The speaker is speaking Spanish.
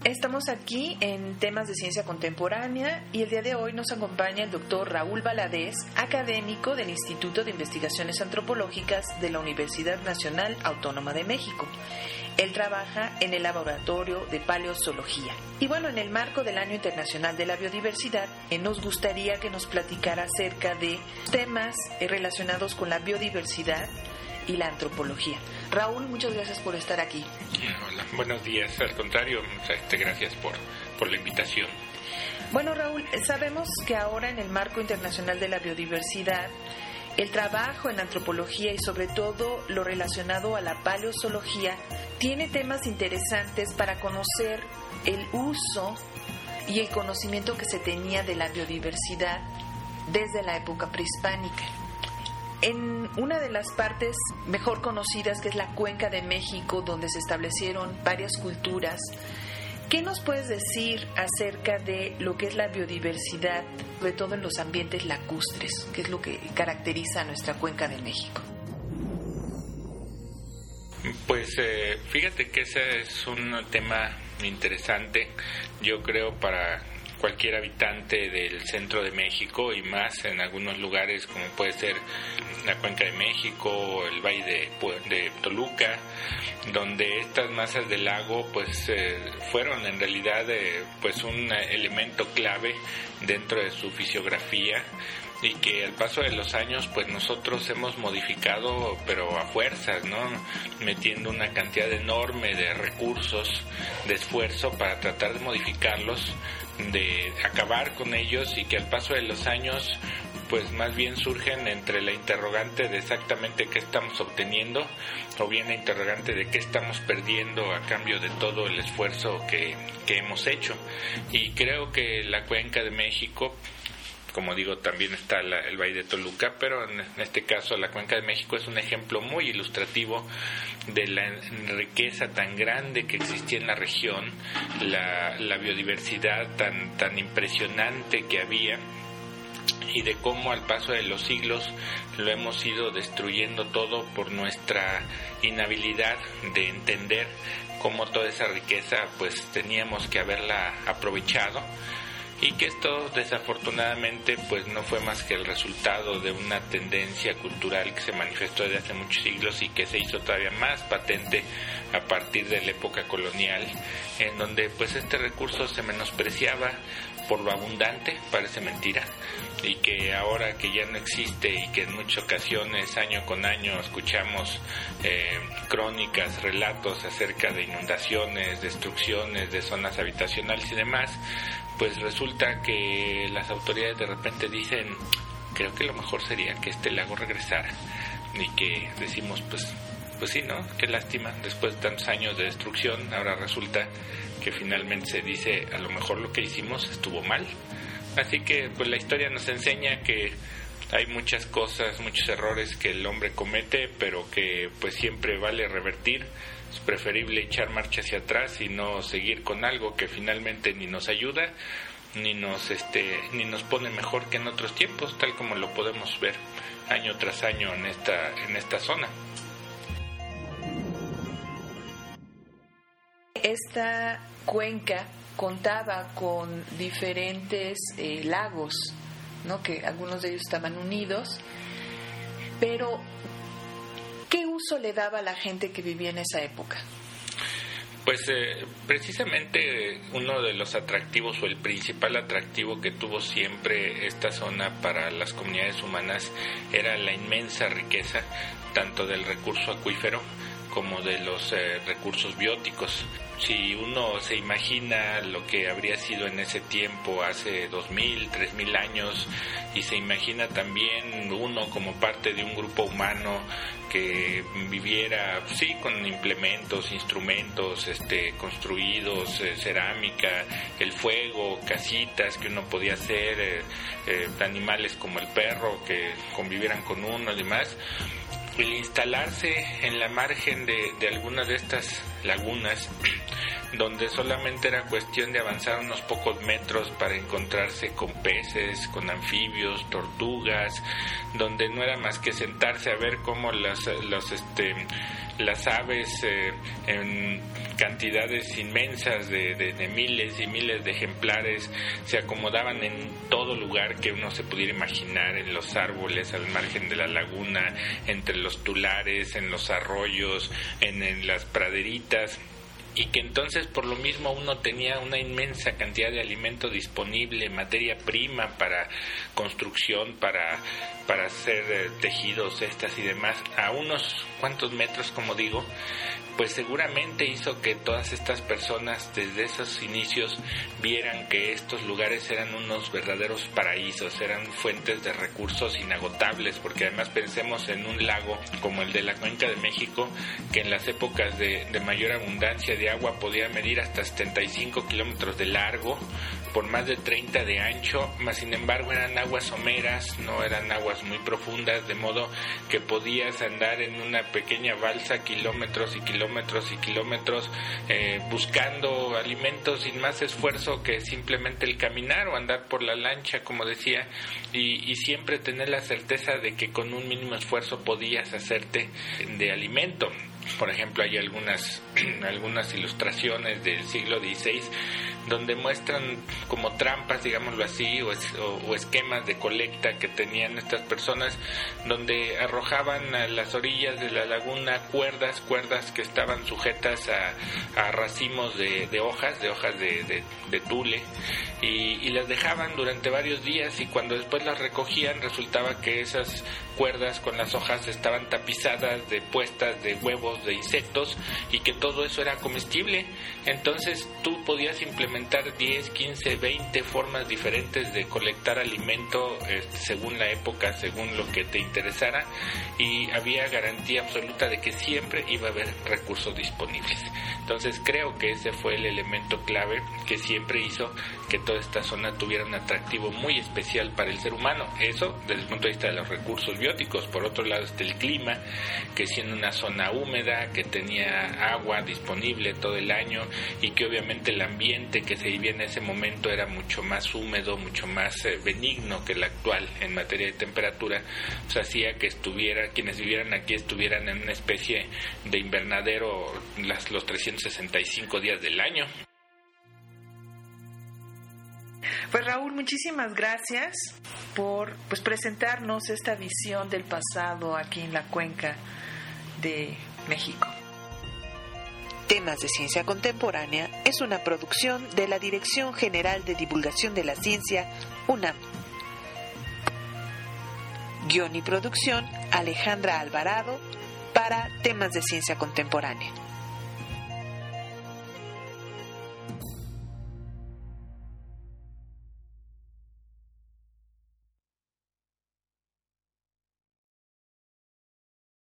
Estamos aquí en temas de ciencia contemporánea y el día de hoy nos acompaña el doctor Raúl Valadez, académico del Instituto de Investigaciones Antropológicas de la Universidad Nacional Autónoma de México. Él trabaja en el Laboratorio de Paleozoología. Y bueno, en el marco del Año Internacional de la Biodiversidad, nos gustaría que nos platicara acerca de temas relacionados con la biodiversidad y la antropología. Raúl, muchas gracias por estar aquí. Hola, buenos días. Al contrario, gracias por la invitación. Bueno, Raúl, sabemos que ahora en el marco internacional de la biodiversidad, el trabajo en antropología y sobre todo lo relacionado a la paleozoología tiene temas interesantes para conocer el uso y el conocimiento que se tenía de la biodiversidad desde la época prehispánica. En una de las partes mejor conocidas, que es la Cuenca de México, donde se establecieron varias culturas, ¿qué nos puedes decir acerca de lo que es la biodiversidad, sobre todo en los ambientes lacustres, que es lo que caracteriza a nuestra Cuenca de México? Pues fíjate que ese es un tema interesante, yo creo, para cualquier habitante del centro de México y más en algunos lugares como puede ser la Cuenca de México, el Valle de Toluca, donde estas masas del lago pues fueron en realidad pues un elemento clave dentro de su fisiografía y que al paso de los años pues nosotros hemos modificado, pero a fuerzas, ¿no? Metiendo una cantidad enorme de recursos, de esfuerzo para tratar de modificarlos, de acabar con ellos, y que al paso de los años pues más bien surgen entre la interrogante de exactamente qué estamos obteniendo o bien la interrogante de qué estamos perdiendo a cambio de todo el esfuerzo que hemos hecho. Y creo que la Cuenca de México, como digo, también está el Valle de Toluca, pero en este caso la Cuenca de México es un ejemplo muy ilustrativo de la riqueza tan grande que existía en la región, la biodiversidad tan impresionante que había, y de cómo al paso de los siglos lo hemos ido destruyendo todo por nuestra inhabilidad de entender cómo toda esa riqueza pues teníamos que haberla aprovechado, y que esto desafortunadamente pues no fue más que el resultado de una tendencia cultural que se manifestó desde hace muchos siglos y que se hizo todavía más patente a partir de la época colonial, en donde pues este recurso se menospreciaba por lo abundante, parece mentira, y que ahora que ya no existe y que en muchas ocasiones año con año escuchamos crónicas, relatos acerca de inundaciones, destrucciones de zonas habitacionales y demás, pues resulta que las autoridades de repente dicen, creo que lo mejor sería que este lago regresara, y que decimos pues sí, ¿no? Qué lástima, después de tantos años de destrucción, ahora resulta que finalmente se dice, a lo mejor lo que hicimos estuvo mal. Así que pues la historia nos enseña que hay muchas cosas, muchos errores que el hombre comete, pero que pues siempre vale revertir. Es preferible echar marcha hacia atrás y no seguir con algo que finalmente ni nos ayuda ni nos pone mejor que en otros tiempos, tal como lo podemos ver año tras año en esta zona. Esta cuenca contaba con diferentes lagos, ¿no? Que algunos de ellos estaban unidos, pero ¿qué uso le daba a la gente que vivía en esa época? Pues precisamente uno de los atractivos o el principal atractivo que tuvo siempre esta zona para las comunidades humanas era la inmensa riqueza tanto del recurso acuífero como de los recursos bióticos. Si uno se imagina lo que habría sido en ese tiempo, hace 2000, 3000 años, y se imagina también uno como parte de un grupo humano que viviera, sí, con implementos, instrumentos construidos, cerámica, el fuego, casitas que uno podía hacer, animales como el perro que convivieran con uno y demás. El instalarse en la margen de algunas de estas lagunas, donde solamente era cuestión de avanzar unos pocos metros para encontrarse con peces, con anfibios, tortugas, donde no era más que sentarse a ver cómo las aves en cantidades inmensas de miles y miles de ejemplares se acomodaban en todo lugar que uno se pudiera imaginar, en los árboles, al margen de la laguna, entre los tulares, en los arroyos, en las praderitas, y que entonces por lo mismo uno tenía una inmensa cantidad de alimento disponible, materia prima para construcción, para hacer tejidos, cestas y demás, a unos cuantos metros, como digo, pues seguramente hizo que todas estas personas desde esos inicios vieran que estos lugares eran unos verdaderos paraísos, eran fuentes de recursos inagotables, porque además pensemos en un lago como el de la Cuenca de México, que en las épocas de mayor abundancia de agua podía medir hasta 75 kilómetros de largo, por más de 30 de ancho, mas sin embargo eran aguas someras, no eran aguas muy profundas, de modo que podías andar en una pequeña balsa kilómetros y kilómetros y kilómetros buscando alimentos sin más esfuerzo que simplemente el caminar o andar por la lancha, como decía, y siempre tener la certeza de que con un mínimo esfuerzo podías hacerte de alimento. Por ejemplo, hay algunas ilustraciones del siglo XVI donde muestran como trampas, digámoslo así, o esquemas de colecta que tenían estas personas, donde arrojaban a las orillas de la laguna cuerdas que estaban sujetas a racimos de hojas de tule, y las dejaban durante varios días, y cuando después las recogían resultaba que esas cuerdas con las hojas estaban tapizadas de puestas de huevos de insectos, y que todo eso era comestible. Entonces tú podías implementar 10, 15, 20 formas diferentes de colectar alimento según la época, según lo que te interesara, y había garantía absoluta de que siempre iba a haber recursos disponibles. Entonces creo que ese fue el elemento clave que siempre hizo que toda esta zona tuviera un atractivo muy especial para el ser humano. Eso desde el punto de vista de los recursos bióticos. Por otro lado está el clima, que siendo una zona húmeda, que tenía agua disponible todo el año, y que obviamente el ambiente que se vivía en ese momento era mucho más húmedo, mucho más benigno que el actual en materia de temperatura, pues hacía que quienes vivieran aquí estuvieran en una especie de invernadero los 365 días del año. Pues Raúl, muchísimas gracias por presentarnos esta visión del pasado aquí en la Cuenca de México. Temas de Ciencia Contemporánea es una producción de la Dirección General de Divulgación de la Ciencia, UNAM. Guión y producción, Alejandra Alvarado, para Temas de Ciencia Contemporánea.